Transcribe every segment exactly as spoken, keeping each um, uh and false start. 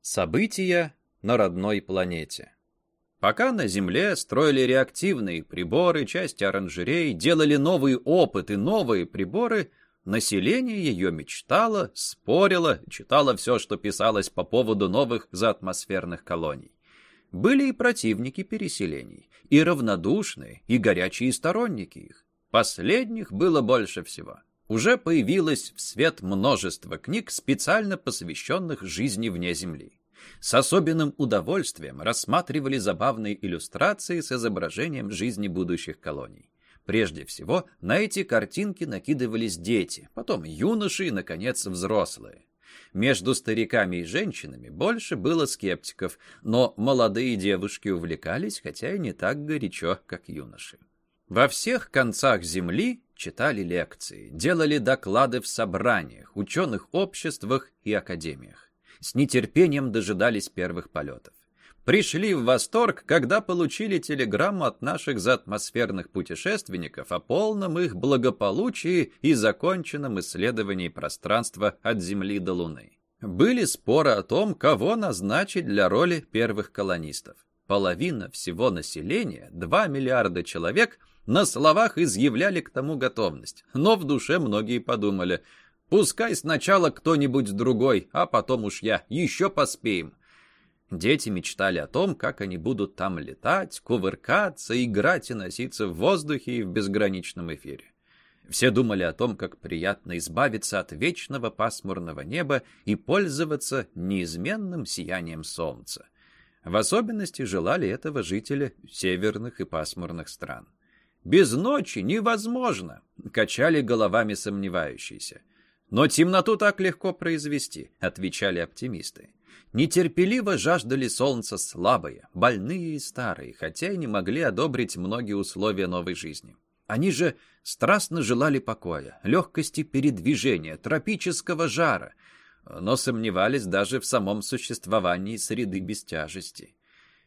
События на родной планете. Пока на Земле строили реактивные приборы, части оранжерей, делали новые опыты, новые приборы, население ее мечтало, спорило, читало все, что писалось по поводу новых заатмосферных колоний. Были и противники переселений, и равнодушные, и горячие сторонники их. Последних было больше всего. Уже появилось в свет множество книг, специально посвященных жизни вне Земли. С особенным удовольствием рассматривали забавные иллюстрации с изображением жизни будущих колоний. Прежде всего, на эти картинки накидывались дети, потом юноши и, наконец, взрослые. Между стариками и женщинами больше было скептиков, но молодые девушки увлекались, хотя и не так горячо, как юноши. Во всех концах Земли читали лекции, делали доклады в собраниях, ученых обществах и академиях. С нетерпением дожидались первых полетов. Пришли в восторг, когда получили телеграмму от наших заатмосферных путешественников о полном их благополучии и законченном исследовании пространства от Земли до Луны. Были споры о том, кого назначить для роли первых колонистов. Половина всего населения, два миллиарда человек, на словах изъявляли к тому готовность, но в душе многие подумали: пускай сначала кто-нибудь другой, а потом уж я, еще поспеем. Дети мечтали о том, как они будут там летать, кувыркаться, играть и носиться в воздухе и в безграничном эфире. Все думали о том, как приятно избавиться от вечного пасмурного неба и пользоваться неизменным сиянием солнца. В особенности желали этого жители северных и пасмурных стран. «Без ночи невозможно», — качали головами сомневающиеся. «Но темноту так легко произвести», — отвечали оптимисты. Нетерпеливо жаждали солнца слабые, больные и старые, хотя и не могли одобрить многие условия новой жизни. Они же страстно желали покоя, легкости передвижения, тропического жара, но сомневались даже в самом существовании среды без тяжести.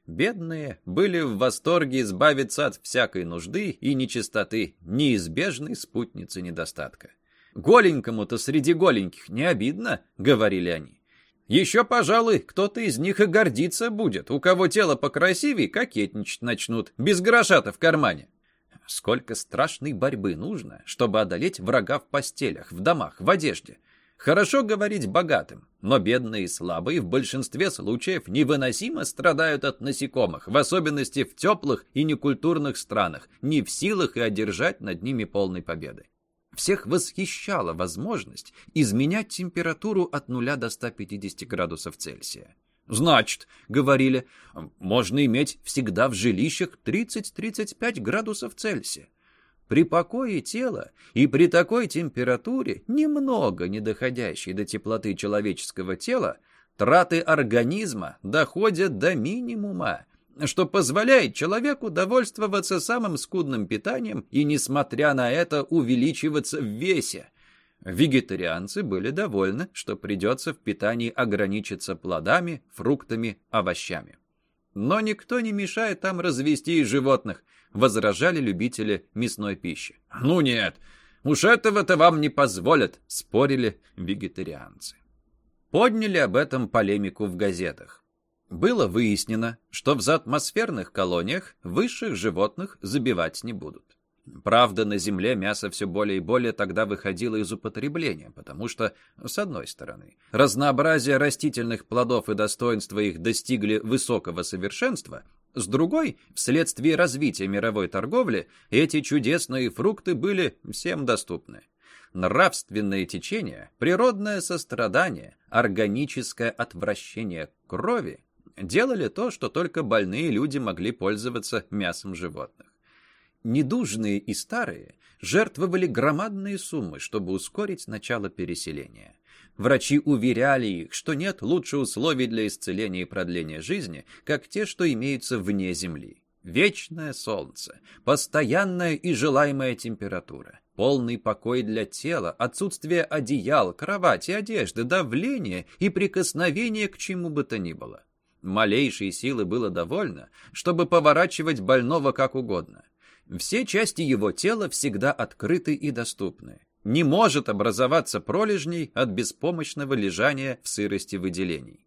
Бедные были в восторге избавиться от всякой нужды и нечистоты, неизбежной спутницы недостатка. «Голенькому-то среди голеньких не обидно», — говорили они. «Еще, пожалуй, кто-то из них и гордиться будет, у кого тело покрасивее, кокетничать начнут, без гроша-то в кармане». Сколько страшной борьбы нужно, чтобы одолеть врага в постелях, в домах, в одежде. Хорошо говорить богатым, но бедные и слабые в большинстве случаев невыносимо страдают от насекомых, в особенности в теплых и некультурных странах, не в силах и одержать над ними полной победы. Всех восхищала возможность изменять температуру от нуля до ста пятидесяти градусов Цельсия. «Значит, — говорили, — можно иметь всегда в жилищах тридцать-тридцать пять градусов Цельсия. При покое тела и при такой температуре, немного не доходящей до теплоты человеческого тела, траты организма доходят до минимума, что позволяет человеку довольствоваться самым скудным питанием и, несмотря на это, увеличиваться в весе. Вегетарианцы были довольны, что придется в питании ограничиться плодами, фруктами, овощами. Но никто не мешает там развести и животных, возражали любители мясной пищи. «Ну нет, уж этого-то вам не позволят», — спорили вегетарианцы. Подняли об этом полемику в газетах. Было выяснено, что в заатмосферных колониях высших животных забивать не будут. Правда, на Земле мясо все более и более тогда выходило из употребления, потому что, с одной стороны, разнообразие растительных плодов и достоинства их достигли высокого совершенства, с другой, вследствие развития мировой торговли, эти чудесные фрукты были всем доступны. Нравственное течение, природное сострадание, органическое отвращение к крови делали то, что только больные люди могли пользоваться мясом животных. Недужные и старые жертвовали громадные суммы, чтобы ускорить начало переселения. Врачи уверяли их, что нет лучше условий для исцеления и продления жизни, как те, что имеются вне Земли. Вечное солнце, постоянная и желаемая температура, полный покой для тела, отсутствие одеял, кровати, одежды, давления и прикосновения к чему бы то ни было. Малейшей силы было довольно, чтобы поворачивать больного как угодно. Все части его тела всегда открыты и доступны. Не может образоваться пролежней от беспомощного лежания в сырости выделений.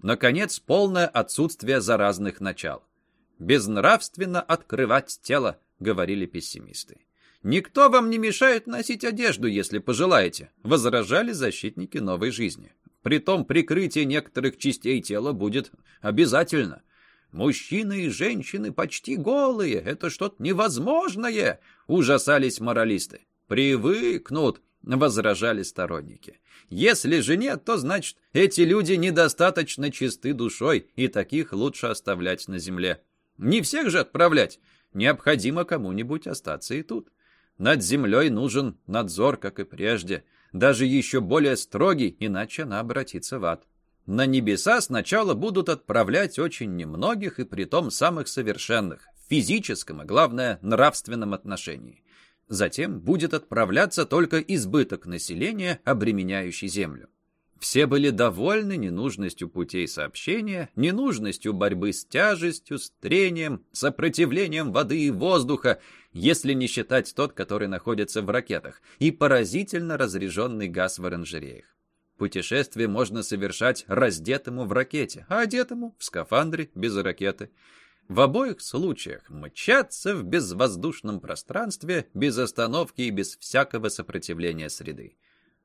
Наконец, полное отсутствие заразных начал. «Безнравственно открывать тело», — говорили пессимисты. «Никто вам не мешает носить одежду, если пожелаете», — возражали защитники новой жизни. Притом прикрытие некоторых частей тела будет обязательно. «Мужчины и женщины почти голые, это что-то невозможное», — ужасались моралисты. «Привыкнут», — возражали сторонники. «Если же нет, то значит, эти люди недостаточно чисты душой, и таких лучше оставлять на земле. Не всех же отправлять, необходимо кому-нибудь остаться и тут. Над землей нужен надзор, как и прежде, даже еще более строгий, иначе она обратится в ад. На небеса сначала будут отправлять очень немногих, и притом самых совершенных, в физическом и, главное, нравственном отношении. Затем будет отправляться только избыток населения, обременяющий землю. Все были довольны ненужностью путей сообщения, ненужностью борьбы с тяжестью, с трением, сопротивлением воды и воздуха, если не считать тот, который находится в ракетах, и поразительно разряженный газ в оранжереях. Путешествие можно совершать раздетому в ракете, а одетому в скафандре без ракеты. В обоих случаях мчаться в безвоздушном пространстве без остановки и без всякого сопротивления среды.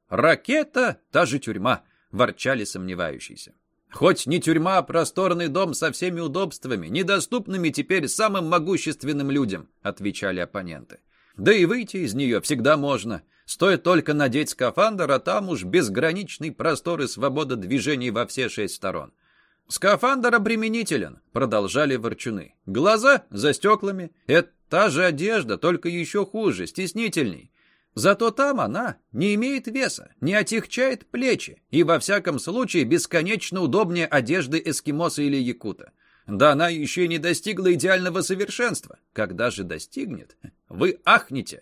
«Ракета — та же тюрьма», — ворчали сомневающиеся. «Хоть не тюрьма, а просторный дом со всеми удобствами, недоступными теперь самым могущественным людям», — отвечали оппоненты. «Да и выйти из нее всегда можно. Стоит только надеть скафандр, а там уж безграничный простор и свобода движений во все шесть сторон». «Скафандр обременителен», — продолжали ворчуны. «Глаза за стеклами — это та же одежда, только еще хуже, стеснительней. Зато там она не имеет веса, не отягчает плечи и, во всяком случае, бесконечно удобнее одежды эскимоса или якута. Да она еще и не достигла идеального совершенства. Когда же достигнет, вы ахнете.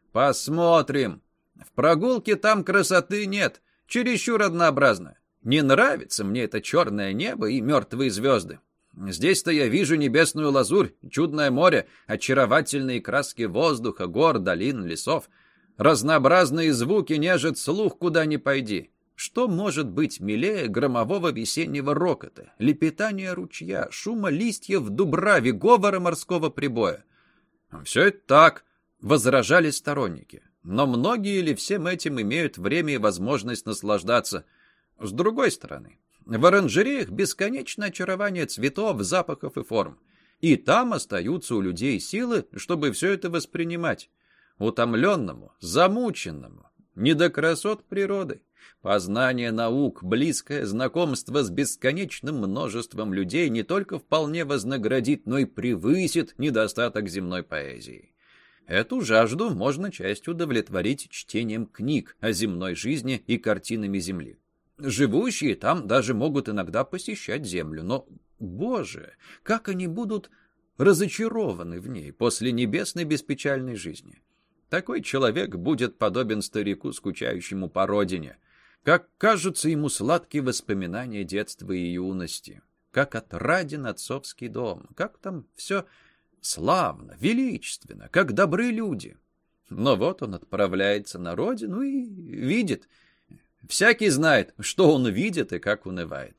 Посмотрим. В прогулке там красоты нет, чересчур однообразно. Не нравится мне это черное небо и мертвые звезды. Здесь-то я вижу небесную лазурь, чудное море, очаровательные краски воздуха, гор, долин, лесов. Разнообразные звуки нежат слух, куда ни пойди. Что может быть милее громового весеннего рокота, лепетания ручья, шума листьев в дубраве, говора морского прибоя? Все это так, возражали сторонники. Но многие ли всем этим имеют время и возможность наслаждаться? С другой стороны, в оранжереях бесконечное очарование цветов, запахов и форм. И там остаются у людей силы, чтобы все это воспринимать. Утомленному, замученному, не до красот природы. Познание наук, близкое знакомство с бесконечным множеством людей не только вполне вознаградит, но и превысит недостаток земной поэзии. Эту жажду можно частью удовлетворить чтением книг о земной жизни и картинами земли. Живущие там даже могут иногда посещать землю, но, Боже, как они будут разочарованы в ней после небесной беспечальной жизни. Такой человек будет подобен старику, скучающему по родине. Как кажутся ему сладкие воспоминания детства и юности, как отраден отцовский дом, как там все славно, величественно, как добры люди. Но вот он отправляется на родину и видит. Всякий знает, что он видит и как унывает.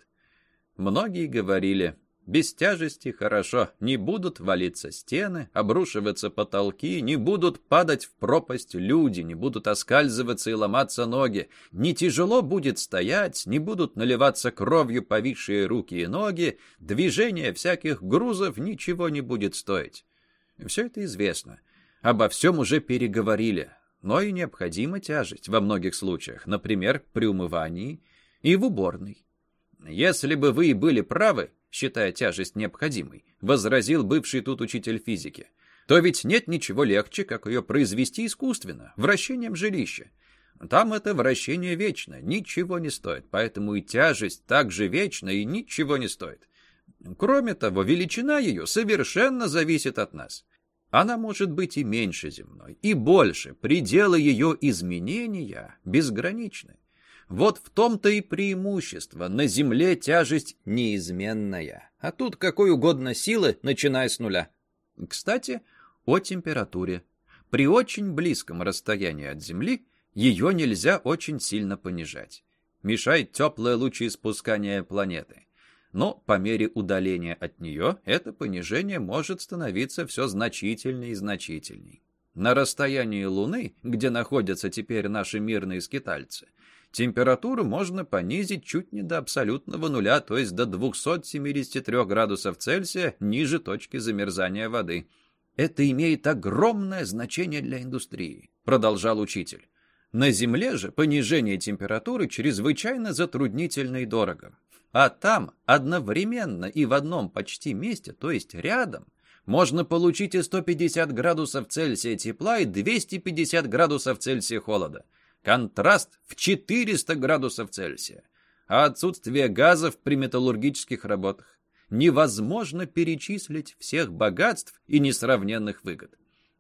Многие говорили: без тяжести хорошо, не будут валиться стены, обрушиваться потолки, не будут падать в пропасть люди, не будут оскальзываться и ломаться ноги, не тяжело будет стоять, не будут наливаться кровью повисшие руки и ноги, движение всяких грузов ничего не будет стоить. Все это известно, обо всем уже переговорили. Но и необходима тяжесть во многих случаях, например, при умывании и в уборной. «Если бы вы и были правы, считая тяжесть необходимой», возразил бывший тут учитель физики, то ведь нет ничего легче, как ее произвести искусственно, вращением жилища. Там это вращение вечно, ничего не стоит, поэтому и тяжесть также вечна и ничего не стоит. Кроме того, величина ее совершенно зависит от нас. Она может быть и меньше земной, и больше, пределы ее изменения безграничны. Вот в том-то и преимущество. На земле тяжесть неизменная, а тут какой угодно силы, начиная с нуля. Кстати, о температуре. При очень близком расстоянии от Земли ее нельзя очень сильно понижать. Мешает теплое лучеиспускание планеты. Но по мере удаления от нее это понижение может становиться все значительней и значительней. На расстоянии Луны, где находятся теперь наши мирные скитальцы, температуру можно понизить чуть не до абсолютного нуля, то есть до двухсот семидесяти трёх градусов Цельсия ниже точки замерзания воды. Это имеет огромное значение для индустрии, продолжал учитель. На Земле же понижение температуры чрезвычайно затруднительно и дорого. А там одновременно и в одном почти месте, то есть рядом, можно получить и сто пятьдесят градусов Цельсия тепла, и двести пятьдесят градусов Цельсия холода. Контраст в четыреста градусов Цельсия. А отсутствие газов при металлургических работах. Невозможно перечислить всех богатств и несравненных выгод.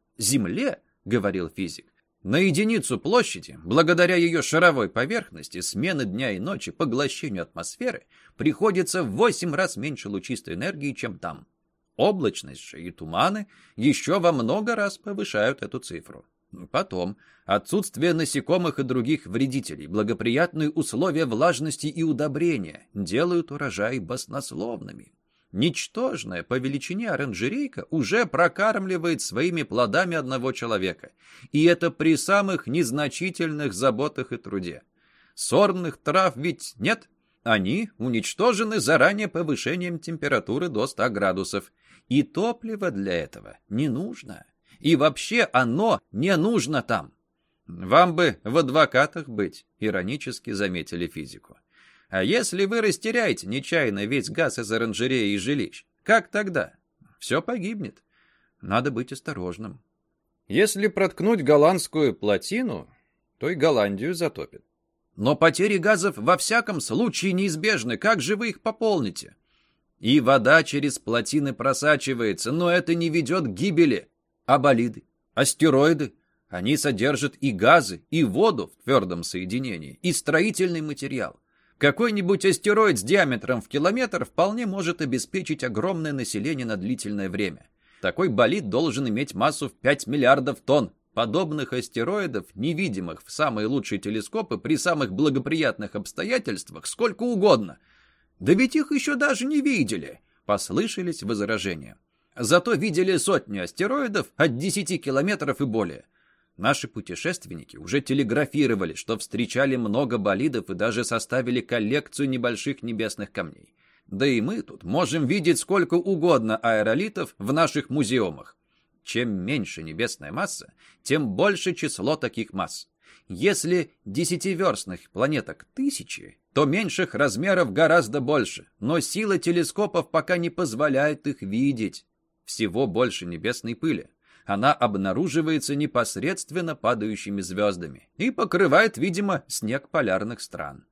Земле, говорил физик, на единицу площади, благодаря ее шаровой поверхности, смены дня и ночи, поглощению атмосферы, приходится в восемь раз меньше лучистой энергии, чем там. Облачность же и туманы еще во много раз повышают эту цифру. Потом, отсутствие насекомых и других вредителей, благоприятные условия влажности и удобрения делают урожаи баснословными. Ничтожная по величине оранжерейка уже прокармливает своими плодами одного человека. И это при самых незначительных заботах и труде. Сорных трав ведь нет. Они уничтожены заранее повышением температуры до ста градусов. И топлива для этого не нужно. И вообще оно не нужно там. Вам бы в адвокатах быть, иронически заметили физику. А если вы растеряете нечаянно весь газ из оранжереи и жилищ, как тогда? Все погибнет. Надо быть осторожным. Если проткнуть голландскую плотину, то и Голландию затопит. Но потери газов во всяком случае неизбежны. Как же вы их пополните? И вода через плотины просачивается, но это не ведет к гибели. А болиды, астероиды, они содержат и газы, и воду в твердом соединении, и строительный материал. Какой-нибудь астероид с диаметром в километр вполне может обеспечить огромное население на длительное время. Такой болид должен иметь массу в пять миллиардов тонн. Подобных астероидов, невидимых в самые лучшие телескопы при самых благоприятных обстоятельствах, сколько угодно. Да ведь их еще даже не видели, послышались возражения. Зато видели сотни астероидов от десяти километров и более. Наши путешественники уже телеграфировали, что встречали много болидов и даже составили коллекцию небольших небесных камней. Да и мы тут можем видеть сколько угодно аэролитов в наших музеумах. Чем меньше небесная масса, тем больше число таких масс. Если десятиверстных планеток тысячи, то меньших размеров гораздо больше, но сила телескопов пока не позволяет их видеть. Всего больше небесной пыли. Она обнаруживается непосредственно падающими звездами и покрывает, видимо, снег полярных стран.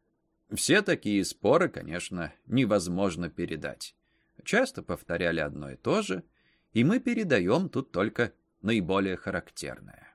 Все такие споры, конечно, невозможно передать. Часто повторяли одно и то же, и мы передаем тут только наиболее характерное.